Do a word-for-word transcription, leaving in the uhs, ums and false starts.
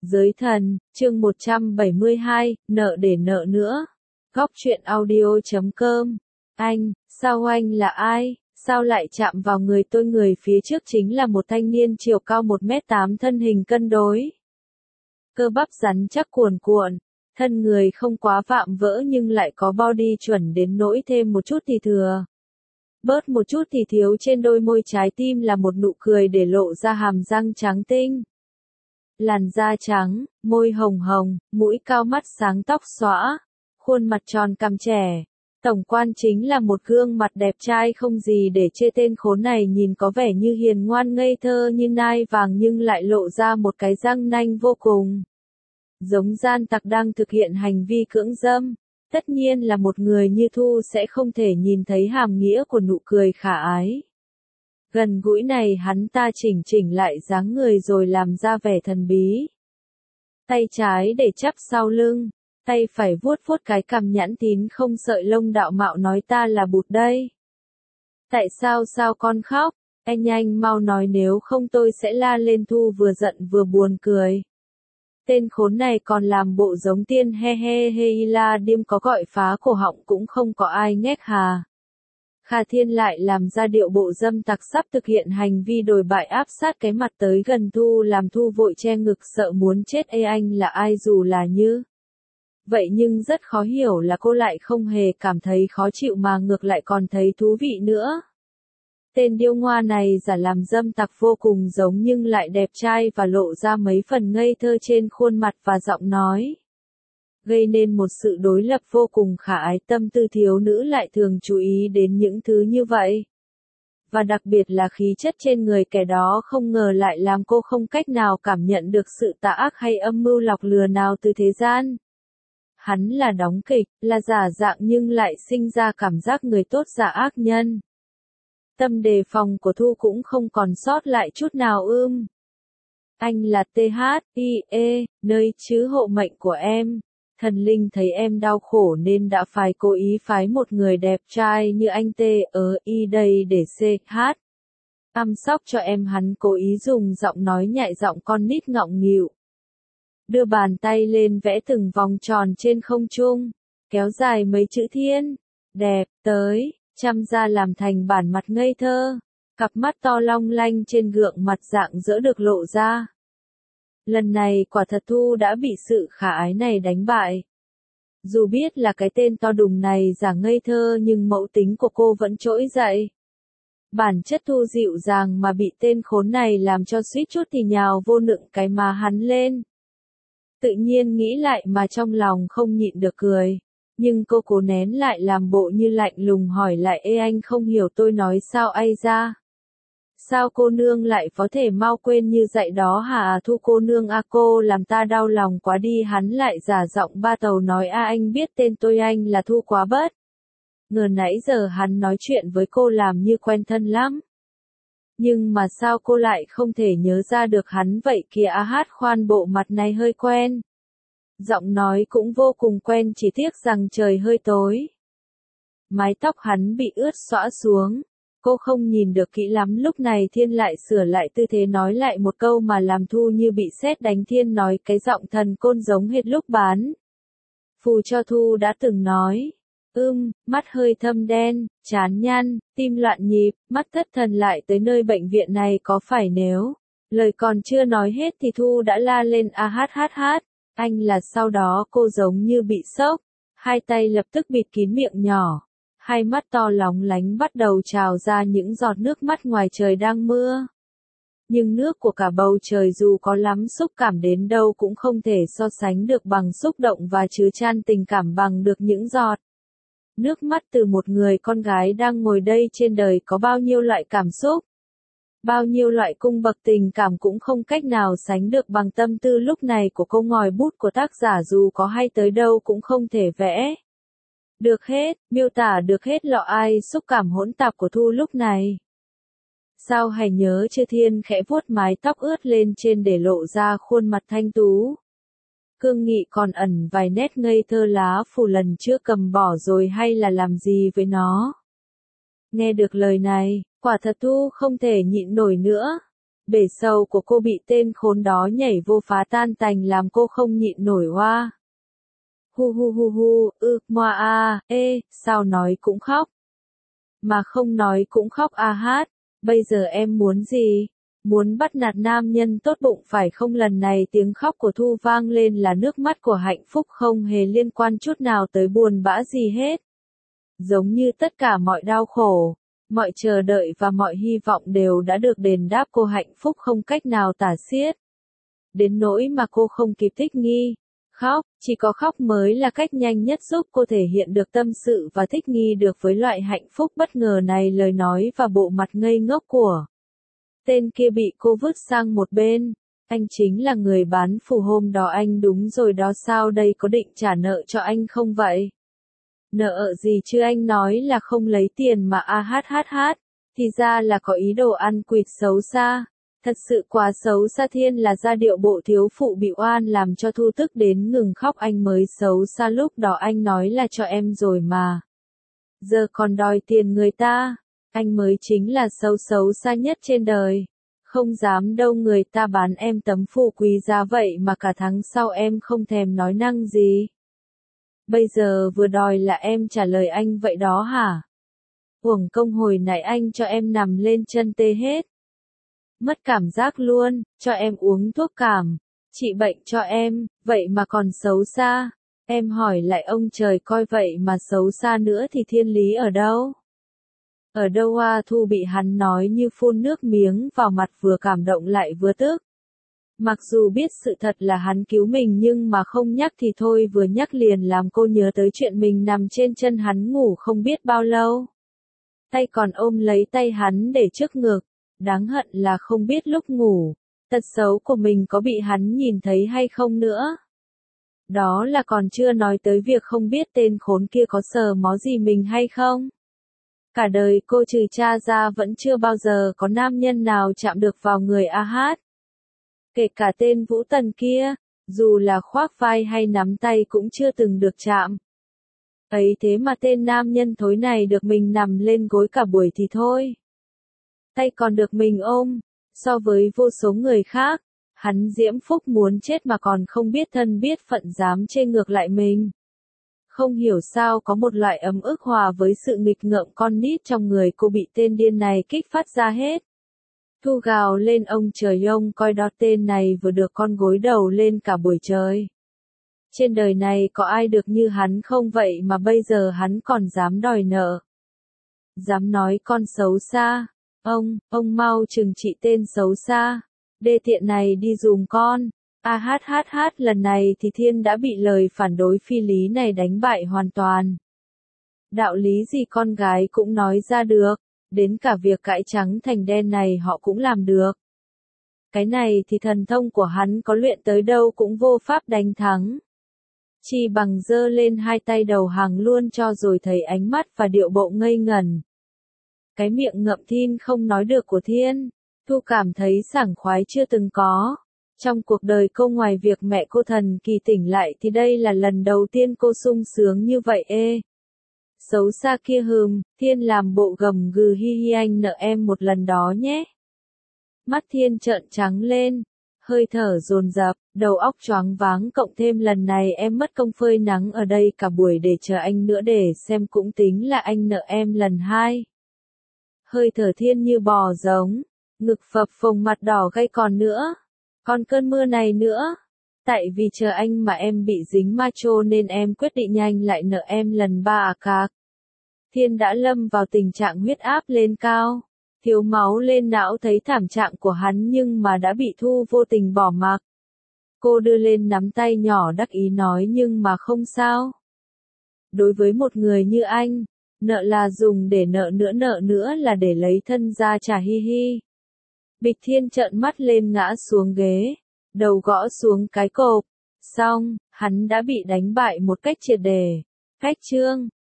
Giới thần, chương một trăm bảy mươi hai, nợ để nợ nữa. Góc truyện audio chấm com. Anh, sao anh là ai? Sao lại chạm vào người tôi? Người phía trước chính là một thanh niên chiều cao một mét tám, thân hình cân đối. Cơ bắp rắn chắc cuồn cuộn, thân người không quá vạm vỡ nhưng lại có body chuẩn đến nỗi thêm một chút thì thừa. Bớt một chút thì thiếu, trên đôi môi trái tim là một nụ cười để lộ ra hàm răng trắng tinh. Làn da trắng, môi hồng hồng, mũi cao, mắt sáng, tóc xõa, khuôn mặt tròn cằm trẻ. Tổng quan chính là một gương mặt đẹp trai không gì để chê. Tên khốn này nhìn có vẻ như hiền ngoan ngây thơ như nai vàng nhưng lại lộ ra một cái răng nanh vô cùng. Giống gian tặc đang thực hiện hành vi cưỡng dâm. Tất nhiên là một người như Thu sẽ không thể nhìn thấy hàm nghĩa của nụ cười khả ái. Gần gũi này hắn ta chỉnh chỉnh lại dáng người rồi làm ra vẻ thần bí. Tay trái để chắp sau lưng, tay phải vuốt vuốt cái cằm nhẵn tín không sợi lông, đạo mạo nói ta là Bụt đây. Tại sao sao con khóc? Anh anh mau nói nếu không tôi sẽ la lên. Thu vừa giận vừa buồn cười. Tên khốn này còn làm bộ giống tiên, he he he la điêm, có gọi phá cổ họng cũng không có ai ngét hà. Kha Thiên lại làm ra điệu bộ dâm tặc sắp thực hiện hành vi đồi bại, áp sát cái mặt tới gần Thu làm Thu vội che ngực sợ muốn chết. Ê, anh là ai? Dù là như vậy nhưng rất khó hiểu là cô lại không hề cảm thấy khó chịu mà ngược lại còn thấy thú vị nữa. Tên điêu ngoa này giả làm dâm tặc vô cùng giống nhưng lại đẹp trai và lộ ra mấy phần ngây thơ trên khuôn mặt và giọng nói, gây nên một sự đối lập vô cùng khả ái. Tâm tư thiếu nữ lại thường chú ý đến những thứ như vậy. Và đặc biệt là khí chất trên người kẻ đó không ngờ lại làm cô không cách nào cảm nhận được sự tà ác hay âm mưu lọc lừa nào từ thế gian. Hắn là đóng kịch, là giả dạng nhưng lại sinh ra cảm giác người tốt giả ác nhân. Tâm đề phòng của Thu cũng không còn sót lại chút nào. Ưm. Anh là tê hát i e, nơi chứ hộ mệnh của em. Thần linh thấy em đau khổ nên đã phải cố ý phái một người đẹp trai như anh T ở y đây để ch chăm sóc cho em. Hắn cố ý dùng giọng nói nhại, giọng con nít ngọng nghịu. Đưa bàn tay lên vẽ từng vòng tròn trên không trung, kéo dài mấy chữ thiên, đẹp, tới, chăm ra làm thành bản mặt ngây thơ. Cặp mắt to long lanh trên gượng mặt rạng rỡ được lộ ra. Lần này quả thật Thu đã bị sự khả ái này đánh bại. Dù biết là cái tên to đùng này giả ngây thơ nhưng mẫu tính của cô vẫn trỗi dậy. Bản chất Thu dịu dàng mà bị tên khốn này làm cho suýt chút thì nhào vô nựng cái má hắn lên. Tự nhiên nghĩ lại mà trong lòng không nhịn được cười. Nhưng cô cố nén lại làm bộ như lạnh lùng hỏi lại, ê anh không hiểu tôi nói sao ai ra? Sao cô nương lại có thể mau quên như vậy đó hả? Thu cô nương a, cô làm ta đau lòng quá đi. Hắn lại giả giọng ba tàu nói, a anh biết tên tôi, anh là Thu quá bất ngờ nãy giờ hắn nói chuyện với cô làm như quen thân lắm. Nhưng mà sao cô lại không thể nhớ ra được hắn vậy kìa? A hát khoan, bộ mặt này hơi quen. Giọng nói cũng vô cùng quen, chỉ tiếc rằng trời hơi tối. Mái tóc hắn bị ướt xõa xuống. Cô không nhìn được kỹ lắm. Lúc này Thiên lại sửa lại tư thế nói lại một câu mà làm Thu như bị sét đánh. Thiên nói cái giọng thần côn giống hệt lúc bán phù cho Thu đã từng nói. Ưm, mắt hơi thâm đen, chán nhăn, tim loạn nhịp, mắt thất thần lại tới nơi bệnh viện này có phải? Nếu lời còn chưa nói hết thì Thu đã la lên a hát hát hát. Anh là sau đó cô giống như bị sốc. Hai tay lập tức bịt kín miệng nhỏ. Hai mắt to lóng lánh bắt đầu trào ra những giọt nước mắt. Ngoài trời đang mưa. Nhưng nước của cả bầu trời dù có lắm xúc cảm đến đâu cũng không thể so sánh được bằng xúc động và chứa chan tình cảm bằng được những giọt nước mắt từ một người con gái đang ngồi đây. Trên đời có bao nhiêu loại cảm xúc, bao nhiêu loại cung bậc tình cảm cũng không cách nào sánh được bằng tâm tư lúc này của cô. Ngòi bút của tác giả dù có hay tới đâu cũng không thể vẽ được hết, miêu tả được hết lọ ai xúc cảm hỗn tạp của Thu lúc này. Sao hay nhớ chưa? Thiên khẽ vuốt mái tóc ướt lên trên để lộ ra khuôn mặt thanh tú. Cương nghị còn ẩn vài nét ngây thơ. Lá phù lần trước cầm bỏ rồi hay là làm gì với nó? Nghe được lời này, quả thật Thu không thể nhịn nổi nữa. Bể sâu của cô bị tên khốn đó nhảy vô phá tan tành làm cô không nhịn nổi oa. Hu hu hu hu, ư, moa a, ê, sao nói cũng khóc. Mà không nói cũng khóc a hát, bây giờ em muốn gì? Muốn bắt nạt nam nhân tốt bụng phải không? Lần này tiếng khóc của Thu vang lên là nước mắt của hạnh phúc, không hề liên quan chút nào tới buồn bã gì hết. Giống như tất cả mọi đau khổ, mọi chờ đợi và mọi hy vọng đều đã được đền đáp, cô hạnh phúc không cách nào tả xiết. Đến nỗi mà cô không kịp thích nghi. Khóc, chỉ có khóc mới là cách nhanh nhất giúp cô thể hiện được tâm sự và thích nghi được với loại hạnh phúc bất ngờ này. Lời nói và bộ mặt ngây ngốc của tên kia bị cô vứt sang một bên. Anh chính là người bán phù hôm đó. Anh đúng rồi đó, sao đây, có định trả nợ cho anh không vậy? Nợ gì chứ, anh nói là không lấy tiền mà a hát hát hát, thì ra là có ý đồ ăn quỵt xấu xa. Thật sự quá xấu xa. Thiên là ra điệu bộ thiếu phụ bị oan làm cho Thu tức đến ngừng khóc. Anh mới xấu xa, lúc đó anh nói là cho em rồi mà. Giờ còn đòi tiền người ta. Anh mới chính là xấu xấu xa nhất trên đời. Không dám đâu, người ta bán em tấm phù quý giá vậy mà cả tháng sau em không thèm nói năng gì. Bây giờ vừa đòi là em trả lời anh vậy đó hả? Uổng công hồi nãy anh cho em nằm lên chân tê hết. Mất cảm giác luôn, cho em uống thuốc cảm, trị bệnh cho em, vậy mà còn xấu xa. Em hỏi lại ông trời coi, vậy mà xấu xa nữa thì thiên lý ở đâu? Ở đâu à? Thu bị hắn nói như phun nước miếng vào mặt, vừa cảm động lại vừa tức. Mặc dù biết sự thật là hắn cứu mình nhưng mà không nhắc thì thôi, vừa nhắc liền làm cô nhớ tới chuyện mình nằm trên chân hắn ngủ không biết bao lâu. Tay còn ôm lấy tay hắn để trước ngực. Đáng hận là không biết lúc ngủ, tật xấu của mình có bị hắn nhìn thấy hay không nữa. Đó là còn chưa nói tới việc không biết tên khốn kia có sờ mó gì mình hay không. Cả đời cô trừ cha ra vẫn chưa bao giờ có nam nhân nào chạm được vào người a hát. Kể cả tên Vũ Tần kia, dù là khoác vai hay nắm tay cũng chưa từng được chạm. Ấy thế mà tên nam nhân thối này được mình nằm lên gối cả buổi thì thôi. Tay còn được mình ôm, so với vô số người khác, hắn diễm phúc muốn chết mà còn không biết thân biết phận dám chê ngược lại mình. Không hiểu sao có một loại ấm ức hòa với sự nghịch ngợm con nít trong người cô bị tên điên này kích phát ra hết. Thu gào lên, ông trời ông coi đó, tên này vừa được con gối đầu lên cả buổi trời. Trên đời này có ai được như hắn không vậy mà bây giờ hắn còn dám đòi nợ. Dám nói con xấu xa. Ông, ông mau trừng trị tên xấu xa. Đê tiện này đi dùm con. A hát hát hát, lần này thì Thiên đã bị lời phản đối phi lý này đánh bại hoàn toàn. Đạo lý gì con gái cũng nói ra được. Đến cả việc cãi trắng thành đen này họ cũng làm được. Cái này thì thần thông của hắn có luyện tới đâu cũng vô pháp đánh thắng. Chỉ bằng giơ lên hai tay đầu hàng luôn cho rồi, thấy ánh mắt và điệu bộ ngây ngẩn. Cái miệng ngậm thin không nói được của Thiên, Thu cảm thấy sảng khoái chưa từng có. Trong cuộc đời cô ngoài việc mẹ cô thần kỳ tỉnh lại thì đây là lần đầu tiên cô sung sướng như vậy ê. Xấu xa kia hừm, Thiên làm bộ gầm gừ hi hi, anh nợ em một lần đó nhé. Mắt Thiên trợn trắng lên, hơi thở dồn dập, đầu óc choáng váng, cộng thêm lần này em mất công phơi nắng ở đây cả buổi để chờ anh nữa để xem, cũng tính là anh nợ em lần hai. Hơi thở Thiên như bò giống, ngực phập phồng, mặt đỏ gay, còn nữa, còn cơn mưa này nữa. Tại vì chờ anh mà em bị dính macho nên em quyết định nhanh lại nợ em lần ba à cạc. Thiên đã lâm vào tình trạng huyết áp lên cao, thiếu máu lên não, thấy thảm trạng của hắn nhưng mà đã bị Thu vô tình bỏ mặc. Cô đưa lên nắm tay nhỏ đắc ý nói, nhưng mà không sao. Đối với một người như anh, nợ là dùng để nợ, nữa nợ nữa là để lấy thân ra trả, hi hi. Bịch Thiên trợn mắt lên ngã xuống ghế, đầu gõ xuống cái cộp. Xong, hắn đã bị đánh bại một cách triệt để. Cách chương